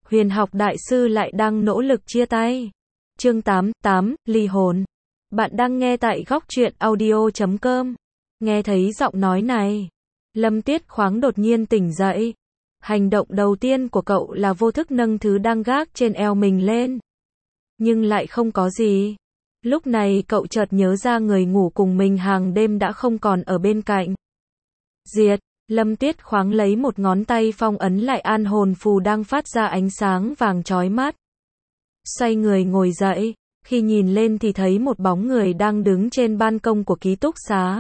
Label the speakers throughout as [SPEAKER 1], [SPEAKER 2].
[SPEAKER 1] Huyền học đại sư lại đang nỗ lực chia tay. Chương 8, ly hồn. Bạn đang nghe tại góc truyện audio.com. Nghe thấy giọng nói này, Lâm Tiết Khoáng đột nhiên tỉnh dậy. Hành động đầu tiên của cậu là vô thức nâng thứ đang gác trên eo mình lên. Nhưng lại không có gì. Lúc này cậu chợt nhớ ra người ngủ cùng mình hàng đêm đã không còn ở bên cạnh. Diệt, Lâm Tiết Khoáng lấy một ngón tay phong ấn lại an hồn phù đang phát ra ánh sáng vàng chói mắt. Xoay người ngồi dậy, khi nhìn lên thì thấy một bóng người đang đứng trên ban công của ký túc xá.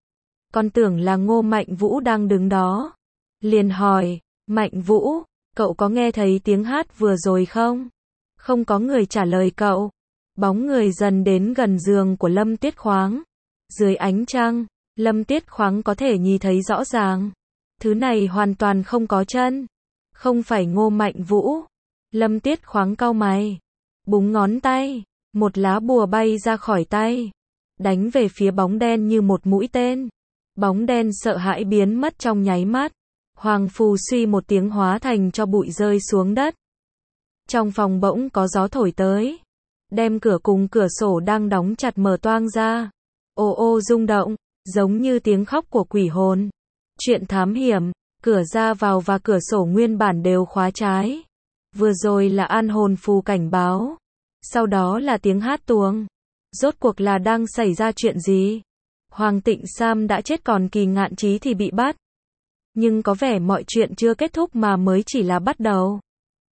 [SPEAKER 1] Con tưởng là Ngô Mạnh Vũ đang đứng đó. Liền hỏi, Mạnh Vũ, cậu có nghe thấy tiếng hát vừa rồi không? Không có người trả lời cậu. Bóng người dần đến gần giường của Lâm Tiết Khoáng. Dưới ánh trăng, Lâm Tiết Khoáng có thể nhìn thấy rõ ràng. Thứ này hoàn toàn không có chân. Không phải Ngô Mạnh Vũ. Lâm Tiết Khoáng cau mày. Búng ngón tay. Một lá bùa bay ra khỏi tay. Đánh về phía bóng đen như một mũi tên. Bóng đen sợ hãi biến mất trong nháy mắt. Hoàng phù suy một tiếng hóa thành cho bụi rơi xuống đất. Trong phòng bỗng có gió thổi tới. Đem cửa cùng cửa sổ đang đóng chặt mở toang ra. Ô ô rung động, giống như tiếng khóc của quỷ hồn. Chuyện thám hiểm, cửa ra vào và cửa sổ nguyên bản đều khóa trái. Vừa rồi là an hồn phù cảnh báo. Sau đó là tiếng hát tuồng. Rốt cuộc là đang xảy ra chuyện gì? Hoàng Tịnh Sam đã chết còn Kỳ Ngạn Chí thì bị bắt. Nhưng có vẻ mọi chuyện chưa kết thúc mà mới chỉ là bắt đầu.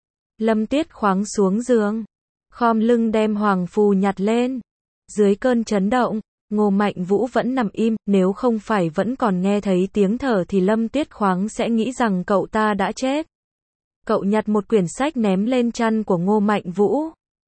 [SPEAKER 1] Lâm Tiết Khoáng xuống giường. Khom lưng đem hoàng phù nhặt lên. Dưới cơn chấn động, Ngô Mạnh Vũ vẫn nằm im, nếu không phải vẫn còn nghe thấy tiếng thở thì Lâm Tiết Khoáng sẽ nghĩ rằng cậu ta đã chết. Cậu nhặt một quyển sách ném lên chăn của Ngô Mạnh Vũ.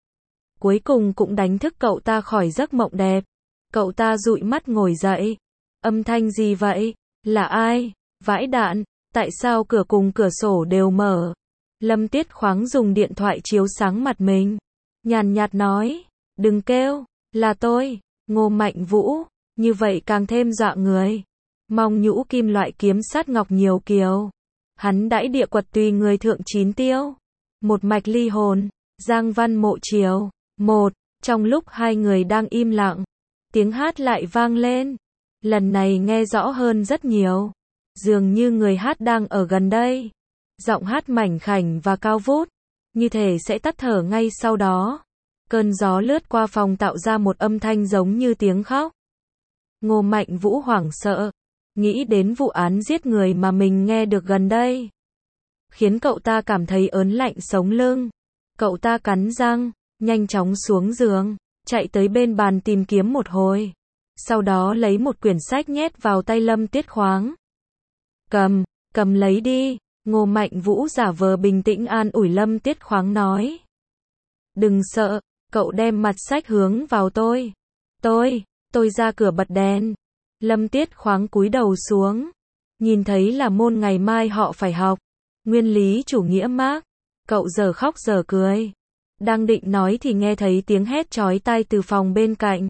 [SPEAKER 1] Cuối cùng cũng đánh thức cậu ta khỏi giấc mộng đẹp. Cậu ta dụi mắt ngồi dậy. Âm thanh gì vậy? Là ai? Vãi đạn, tại sao cửa cùng cửa sổ đều mở? Lâm Tiết Khoáng dùng điện thoại chiếu sáng mặt mình. Nhàn nhạt nói, đừng kêu, là tôi, Ngô Mạnh Vũ, như vậy càng thêm dọa người. Mong nhũ kim loại kiếm sát ngọc nhiều kiều. Hắn đãi địa quật tùy người thượng chín tiêu. Một mạch ly hồn, Giang Văn Mộ Triều. Trong lúc hai người đang im lặng, tiếng hát lại vang lên. Lần này nghe rõ hơn rất nhiều. Dường như người hát đang ở gần đây. Giọng hát mảnh khảnh và cao vút, như thể sẽ tắt thở ngay sau đó. Cơn gió lướt qua phòng tạo ra một âm thanh giống như tiếng khóc. Ngô Mạnh Vũ hoảng sợ, nghĩ đến vụ án giết người mà mình nghe được gần đây. Khiến cậu ta cảm thấy ớn lạnh sống lưng. Cậu ta cắn răng, nhanh chóng xuống giường, chạy tới bên bàn tìm kiếm một hồi. Sau đó lấy một quyển sách nhét vào tay Lâm Tiết Khoáng. Cầm lấy đi. Ngô Mạnh Vũ giả vờ bình tĩnh an ủi Lâm Tiết Khoáng nói. Đừng sợ, cậu đem mặt sách hướng vào tôi. Tôi ra cửa bật đèn. Lâm Tiết Khoáng cúi đầu xuống. Nhìn thấy là môn ngày mai họ phải học. Nguyên lý chủ nghĩa Mác. Cậu giờ khóc giờ cười. Đang định nói thì nghe thấy tiếng hét chói tai từ phòng bên cạnh.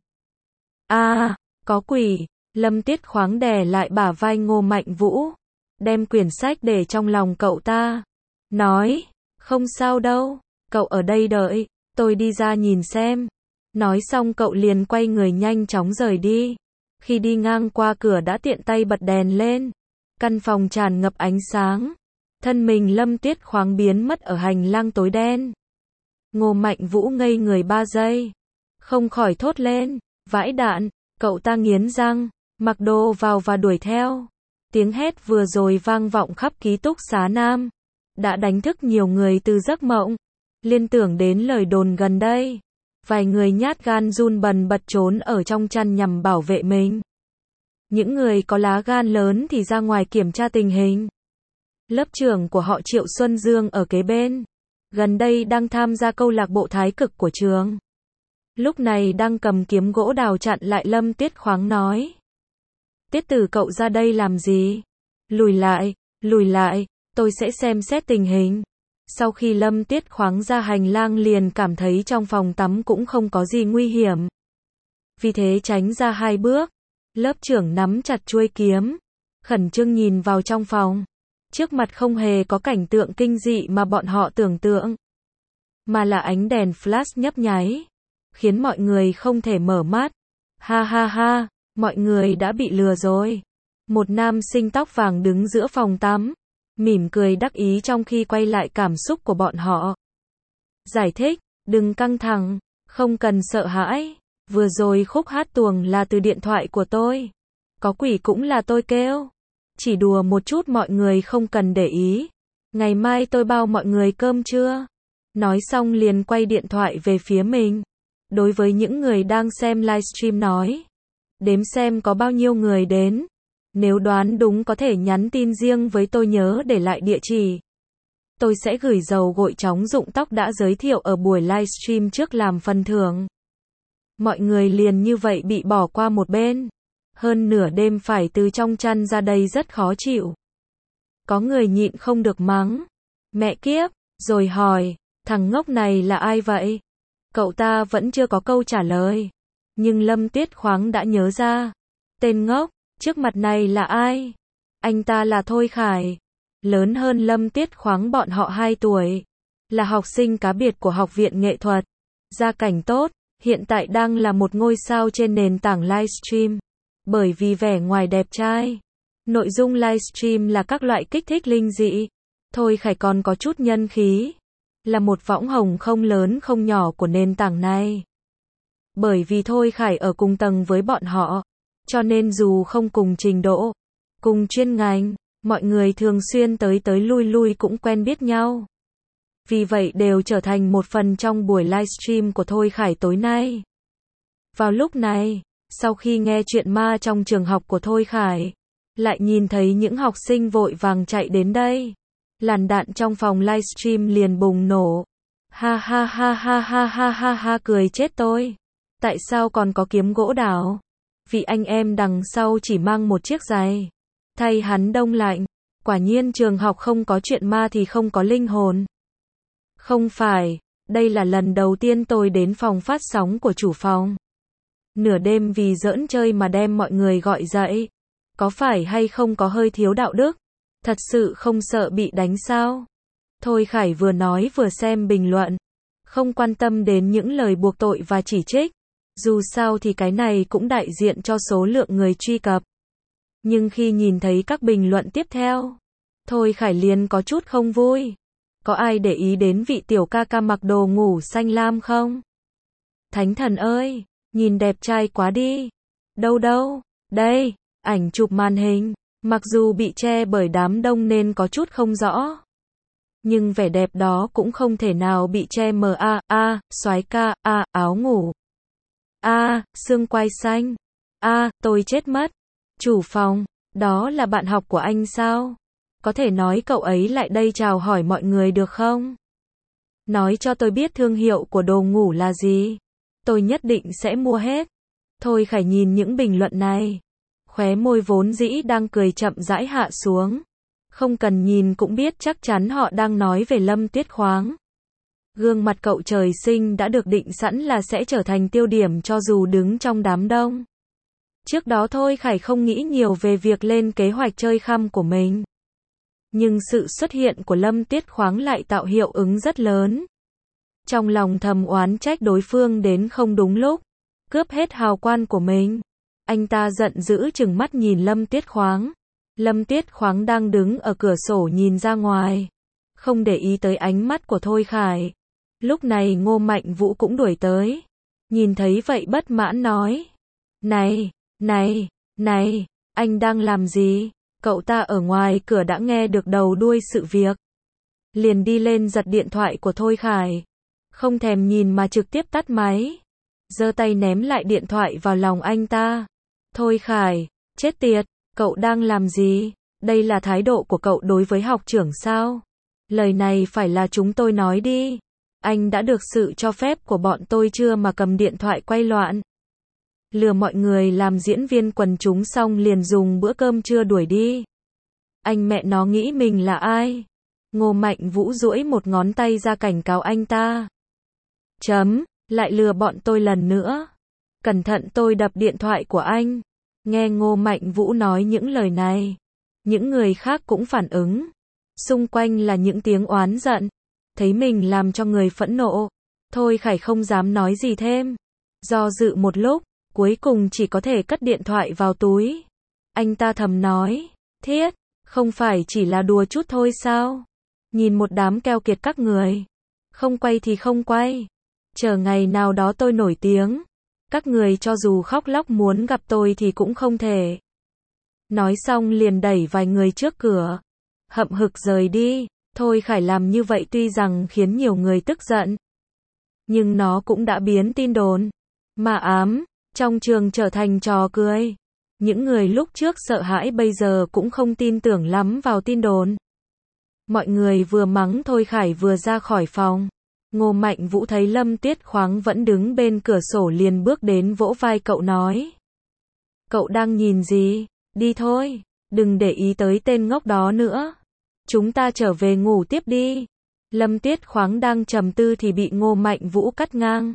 [SPEAKER 1] Có quỷ. Lâm Tiết Khoáng đè lại bả vai Ngô Mạnh Vũ. Đem quyển sách để trong lòng cậu ta. Nói, không sao đâu, cậu ở đây đợi, tôi đi ra nhìn xem. Nói xong cậu liền quay người nhanh chóng rời đi. Khi đi ngang qua cửa đã tiện tay bật đèn lên. Căn phòng tràn ngập ánh sáng. Thân mình Lâm Tiết Khoáng biến mất ở hành lang tối đen. Ngô Mạnh Vũ ngây người 3 giây. Không khỏi thốt lên, vãi đạn, cậu ta nghiến răng, mặc đồ vào và đuổi theo. Tiếng hét vừa rồi vang vọng khắp ký túc xá Nam. Đã đánh thức nhiều người từ giấc mộng. Liên tưởng đến lời đồn gần đây. Vài người nhát gan run bần bật trốn ở trong chăn nhằm bảo vệ mình. Những người có lá gan lớn thì ra ngoài kiểm tra tình hình. Lớp trưởng của họ Triệu Xuân Dương ở kế bên. Gần đây đang tham gia câu lạc bộ thái cực của trường. Lúc này đang cầm kiếm gỗ đào chặn lại Lâm Tiết Khoáng nói. Tiết tử cậu ra đây làm gì? Lùi lại, tôi sẽ xem xét tình hình. Sau khi Lâm Tiết Khoáng ra hành lang liền cảm thấy trong phòng tắm cũng không có gì nguy hiểm. Vì thế tránh ra 2 bước. Lớp trưởng nắm chặt chuôi kiếm. Khẩn trương nhìn vào trong phòng. Trước mặt không hề có cảnh tượng kinh dị mà bọn họ tưởng tượng, mà là ánh đèn flash nhấp nháy, khiến mọi người không thể mở mắt. Ha ha ha, mọi người đã bị lừa rồi. Một nam sinh tóc vàng đứng giữa phòng tắm, mỉm cười đắc ý trong khi quay lại cảm xúc của bọn họ. Giải thích, đừng căng thẳng, không cần sợ hãi. Vừa rồi khúc hát tuồng là từ điện thoại của tôi. Có quỷ cũng là tôi kêu. Chỉ đùa một chút, mọi người không cần để ý. Ngày mai tôi bao mọi người cơm trưa. Nói xong liền quay điện thoại về phía mình. Đối với những người đang xem livestream nói, đếm xem có bao nhiêu người đến. Nếu đoán đúng có thể nhắn tin riêng với tôi, nhớ để lại địa chỉ. Tôi sẽ gửi dầu gội chóng rụng tóc đã giới thiệu ở buổi livestream trước làm phần thưởng. Mọi người liền như vậy bị bỏ qua một bên. Hơn nửa đêm phải từ trong chăn ra đây rất khó chịu. Có người nhịn không được mắng. Mẹ kiếp, rồi hỏi, thằng ngốc này là ai vậy? Cậu ta vẫn chưa có câu trả lời. Nhưng Lâm Tuyết Khoáng đã nhớ ra. Tên ngốc, trước mặt này là ai? Anh ta là Thôi Khải. Lớn hơn Lâm Tuyết Khoáng bọn họ 2 tuổi. Là học sinh cá biệt của Học viện Nghệ thuật. Gia cảnh tốt, hiện tại đang là một ngôi sao trên nền tảng livestream. Bởi vì vẻ ngoài đẹp trai. Nội dung livestream là các loại kích thích linh dị. Thôi Khải còn có chút nhân khí. Là một võng hồng không lớn không nhỏ của nền tảng này. Bởi vì Thôi Khải ở cùng tầng với bọn họ, cho nên dù không cùng trình độ, cùng chuyên ngành, mọi người thường xuyên tới tới lui lui cũng quen biết nhau. Vì vậy đều trở thành một phần trong buổi livestream của Thôi Khải tối nay. Vào lúc này, sau khi nghe chuyện ma trong trường học của Thôi Khải, lại nhìn thấy những học sinh vội vàng chạy đến đây. Làn đạn trong phòng livestream liền bùng nổ. Ha ha ha ha ha ha ha ha, cười chết tôi. Tại sao còn có kiếm gỗ đào? Vị anh em đằng sau chỉ mang một chiếc giày. Thay hắn đông lạnh. Quả nhiên trường học không có chuyện ma thì không có linh hồn. Không phải, đây là lần đầu tiên tôi đến phòng phát sóng của chủ phòng. Nửa đêm vì giỡn chơi mà đem mọi người gọi dậy. Có phải hay không có hơi thiếu đạo đức? Thật sự không sợ bị đánh sao? Thôi Khải vừa nói vừa xem bình luận. Không quan tâm đến những lời buộc tội và chỉ trích. Dù sao thì cái này cũng đại diện cho số lượng người truy cập. Nhưng khi nhìn thấy các bình luận tiếp theo, Thôi Khải liền có chút không vui. Có ai để ý đến vị tiểu ca ca mặc đồ ngủ xanh lam không? Thánh thần ơi, nhìn đẹp trai quá đi. Đâu đâu, đây, ảnh chụp màn hình. Mặc dù bị che bởi đám đông nên có chút không rõ. Nhưng vẻ đẹp đó cũng không thể nào bị che mờ. Soái ca, áo ngủ. Xương quai xanh. Tôi chết mất. Chủ phòng, đó là bạn học của anh sao? Có thể nói cậu ấy lại đây chào hỏi mọi người được không? Nói cho tôi biết thương hiệu của đồ ngủ là gì. Tôi nhất định sẽ mua hết. Thôi Khải nhìn những bình luận này. Khóe môi vốn dĩ đang cười chậm rãi hạ xuống. Không cần nhìn cũng biết chắc chắn họ đang nói về Lâm Tuyết Khoáng. Gương mặt cậu trời sinh đã được định sẵn là sẽ trở thành tiêu điểm cho dù đứng trong đám đông. Trước đó Thôi Khải không nghĩ nhiều về việc lên kế hoạch chơi khăm của mình. Nhưng sự xuất hiện của Lâm Tuyết Khoáng lại tạo hiệu ứng rất lớn. Trong lòng thầm oán trách đối phương đến không đúng lúc, cướp hết hào quang của mình. Anh ta giận dữ trừng mắt nhìn Lâm Tuyết Khoáng. Lâm Tuyết Khoáng đang đứng ở cửa sổ nhìn ra ngoài, không để ý tới ánh mắt của Thôi Khải. Lúc này Ngô Mạnh Vũ cũng đuổi tới. Nhìn thấy vậy bất mãn nói. Này, anh đang làm gì? Cậu ta ở ngoài cửa đã nghe được đầu đuôi sự việc. Liền đi lên giật điện thoại của Thôi Khải. Không thèm nhìn mà trực tiếp tắt máy. Giơ tay ném lại điện thoại vào lòng anh ta. Thôi Khải, chết tiệt, cậu đang làm gì? Đây là thái độ của cậu đối với học trưởng sao? Lời này phải là chúng tôi nói đi. Anh đã được sự cho phép của bọn tôi chưa mà cầm điện thoại quay loạn. Lừa mọi người làm diễn viên quần chúng xong liền dùng bữa cơm trưa đuổi đi. Anh mẹ nó nghĩ mình là ai? Ngô Mạnh Vũ duỗi một ngón tay ra cảnh cáo anh ta. Lại lừa bọn tôi lần nữa. Cẩn thận tôi đập điện thoại của anh. Nghe Ngô Mạnh Vũ nói những lời này, những người khác cũng phản ứng. Xung quanh là những tiếng oán giận. Thấy mình làm cho người phẫn nộ. Thôi Khải không dám nói gì thêm. Do dự một lúc, cuối cùng chỉ có thể cất điện thoại vào túi. Anh ta thầm nói, thiết, không phải chỉ là đùa chút thôi sao? Nhìn một đám keo kiệt các người. Không quay thì không quay. Chờ ngày nào đó tôi nổi tiếng. Các người cho dù khóc lóc muốn gặp tôi thì cũng không thể. Nói xong liền đẩy vài người trước cửa. Hậm hực rời đi. Thôi Khải làm như vậy tuy rằng khiến nhiều người tức giận. Nhưng nó cũng đã biến tin đồn. Mà ám, trong trường trở thành trò cười. Những người lúc trước sợ hãi bây giờ cũng không tin tưởng lắm vào tin đồn. Mọi người vừa mắng Thôi Khải vừa ra khỏi phòng. Ngô Mạnh Vũ thấy Lâm Tuyết Khoáng vẫn đứng bên cửa sổ liền bước đến vỗ vai cậu nói. Cậu đang nhìn gì? Đi thôi, đừng để ý tới tên ngốc đó nữa. Chúng ta trở về ngủ tiếp đi. Lâm Tuyết Khoáng đang trầm tư thì bị Ngô Mạnh Vũ cắt ngang.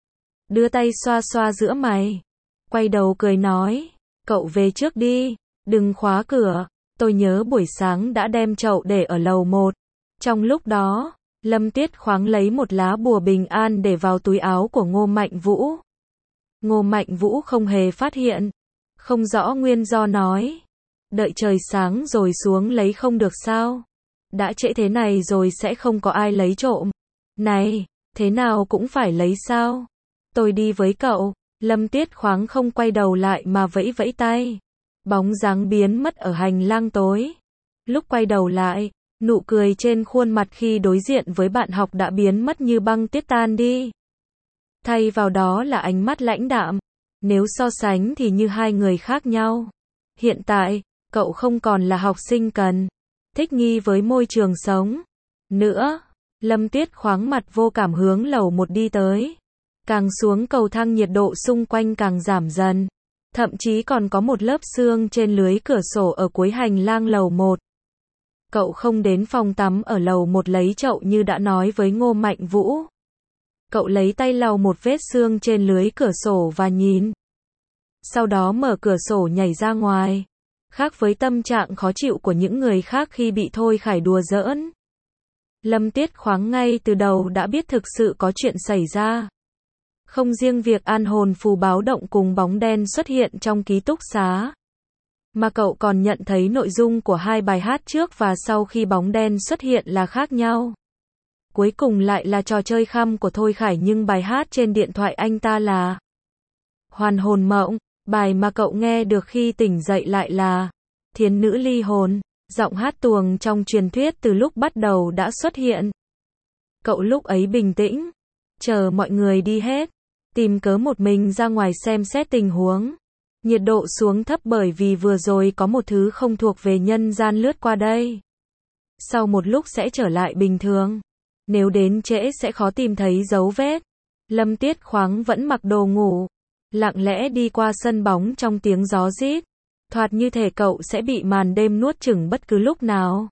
[SPEAKER 1] Đưa tay xoa xoa giữa mày. Quay đầu cười nói. Cậu về trước đi, đừng khóa cửa. Tôi nhớ buổi sáng đã đem chậu để ở lầu 1. Trong lúc đó, Lâm Tuyết Khoáng lấy một lá bùa bình an để vào túi áo của Ngô Mạnh Vũ. Ngô Mạnh Vũ không hề phát hiện. Không rõ nguyên do nói. Đợi trời sáng rồi xuống lấy không được sao? Đã trễ thế này rồi sẽ không có ai lấy trộm. Này, thế nào cũng phải lấy sao? Tôi đi với cậu. Lâm Tuyết Khoáng không quay đầu lại mà vẫy vẫy tay. Bóng dáng biến mất ở hành lang tối. Lúc quay đầu lại, nụ cười trên khuôn mặt khi đối diện với bạn học đã biến mất như băng tuyết tan đi. Thay vào đó là ánh mắt lãnh đạm. Nếu so sánh thì như hai người khác nhau. Hiện tại, cậu không còn là học sinh cần thích nghi với môi trường sống nữa. Lâm Tuyết Khoáng mặt vô cảm hướng lầu 1 đi tới. Càng xuống cầu thang nhiệt độ xung quanh càng giảm dần. Thậm chí còn có một lớp sương trên lưới cửa sổ ở cuối hành lang lầu 1. Cậu không đến phòng tắm ở lầu 1 lấy chậu như đã nói với Ngô Mạnh Vũ. Cậu lấy tay lau một vết sương trên lưới cửa sổ và nhìn. Sau đó mở cửa sổ nhảy ra ngoài. Khác với tâm trạng khó chịu của những người khác khi bị Thôi Khải đùa giỡn. Lâm Tuyết Khoáng ngay từ đầu đã biết thực sự có chuyện xảy ra. Không riêng việc an hồn phù báo động cùng bóng đen xuất hiện trong ký túc xá. Mà cậu còn nhận thấy nội dung của hai bài hát trước và sau khi bóng đen xuất hiện là khác nhau. Cuối cùng lại là trò chơi khăm của Thôi Khải nhưng bài hát trên điện thoại anh ta là Hoàn hồn mộng. Bài mà cậu nghe được khi tỉnh dậy lại là Thiến nữ ly hồn. Giọng hát tuồng trong truyền thuyết từ lúc bắt đầu đã xuất hiện. Cậu lúc ấy bình tĩnh, chờ mọi người đi hết, tìm cớ một mình ra ngoài xem xét tình huống. Nhiệt độ xuống thấp bởi vì vừa rồi có một thứ không thuộc về nhân gian lướt qua đây. Sau một lúc sẽ trở lại bình thường. Nếu đến trễ sẽ khó tìm thấy dấu vết. Lâm Tuyết Khoáng vẫn mặc đồ ngủ, lặng lẽ đi qua sân bóng trong tiếng gió rít. Thoạt như thể cậu sẽ bị màn đêm nuốt chửng bất cứ lúc nào.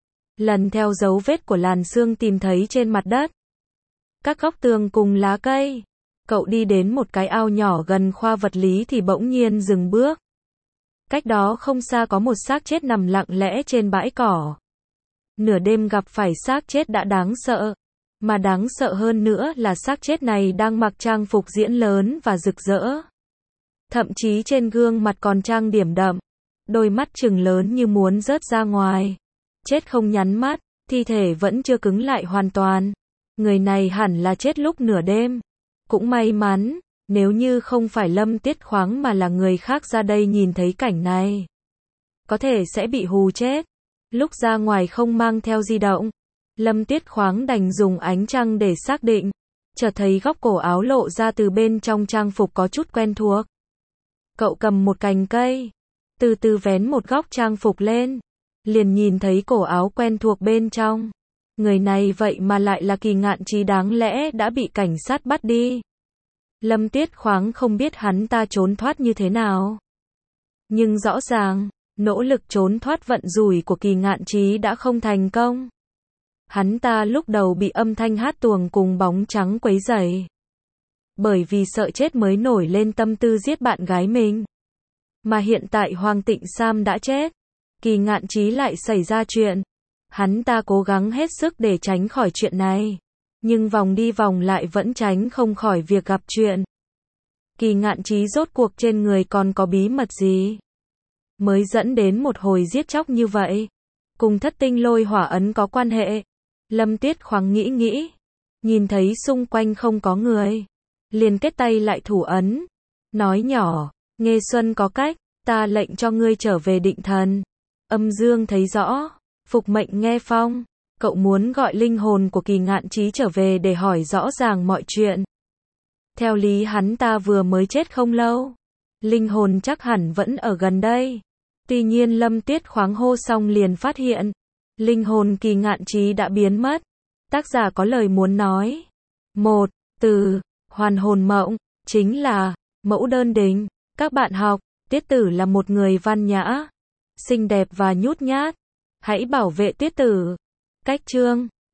[SPEAKER 1] Lần theo dấu vết của làn sương tìm thấy trên mặt đất, các góc tường cùng lá cây. Cậu đi đến một cái ao nhỏ gần khoa vật lý thì bỗng nhiên dừng bước. Cách đó không xa có một xác chết nằm lặng lẽ trên bãi cỏ. Nửa đêm gặp phải xác chết đã đáng sợ. Mà đáng sợ hơn nữa là xác chết này đang mặc trang phục diễn lớn và rực rỡ. Thậm chí trên gương mặt còn trang điểm đậm. Đôi mắt trừng lớn như muốn rớt ra ngoài. Chết không nhắm mắt, thi thể vẫn chưa cứng lại hoàn toàn. Người này hẳn là chết lúc nửa đêm. Cũng may mắn, nếu như không phải Lâm Tuyết Khoáng mà là người khác ra đây nhìn thấy cảnh này, có thể sẽ bị hù chết. Lúc ra ngoài không mang theo di động, Lâm Tuyết Khoáng đành dùng ánh trăng để xác định. Chợt thấy góc cổ áo lộ ra từ bên trong trang phục có chút quen thuộc. Cậu cầm một cành cây, từ từ vén một góc trang phục lên, liền nhìn thấy cổ áo quen thuộc bên trong. Người này vậy mà lại là Kỳ Ngạn Chí, đáng lẽ đã bị cảnh sát bắt đi. Lâm Tuyết Khoáng không biết hắn ta trốn thoát như thế nào. Nhưng rõ ràng, nỗ lực trốn thoát vận rủi của Kỳ Ngạn Chí đã không thành công. Hắn ta lúc đầu bị âm thanh hát tuồng cùng bóng trắng quấy rầy. Bởi vì sợ chết mới nổi lên tâm tư giết bạn gái mình. Mà hiện tại Hoàng Tịnh Sam đã chết, Kỳ Ngạn Chí lại xảy ra chuyện. Hắn ta cố gắng hết sức để tránh khỏi chuyện này. Nhưng vòng đi vòng lại vẫn tránh không khỏi việc gặp chuyện. Kỳ Ngạn Chí rốt cuộc trên người còn có bí mật gì? Mới dẫn đến một hồi giết chóc như vậy. Cùng Thất Tinh Lôi Hỏa ấn có quan hệ. Lâm Tuyết Khoáng nghĩ. Nhìn thấy xung quanh không có người. Liền kết tay lại thủ ấn. Nói nhỏ, Nghê Xuân có cách, ta lệnh cho ngươi trở về Định Thần. Âm Dương thấy rõ, phục mệnh nghe phong. Cậu muốn gọi linh hồn của Kỳ Ngạn Chí trở về để hỏi rõ ràng mọi chuyện. Theo lý hắn ta vừa mới chết không lâu. Linh hồn chắc hẳn vẫn ở gần đây. Tuy nhiên Lâm Tuyết Khoáng hô xong liền phát hiện. Linh hồn Kỳ Ngạn Chí đã biến mất. Tác giả có lời muốn nói. Một từ, hoàn hồn mộng, chính là mẫu đơn đình. Các bạn học, Tiết Tử là một người văn nhã, xinh đẹp và nhút nhát. Hãy bảo vệ Tiết Tử. Cách chương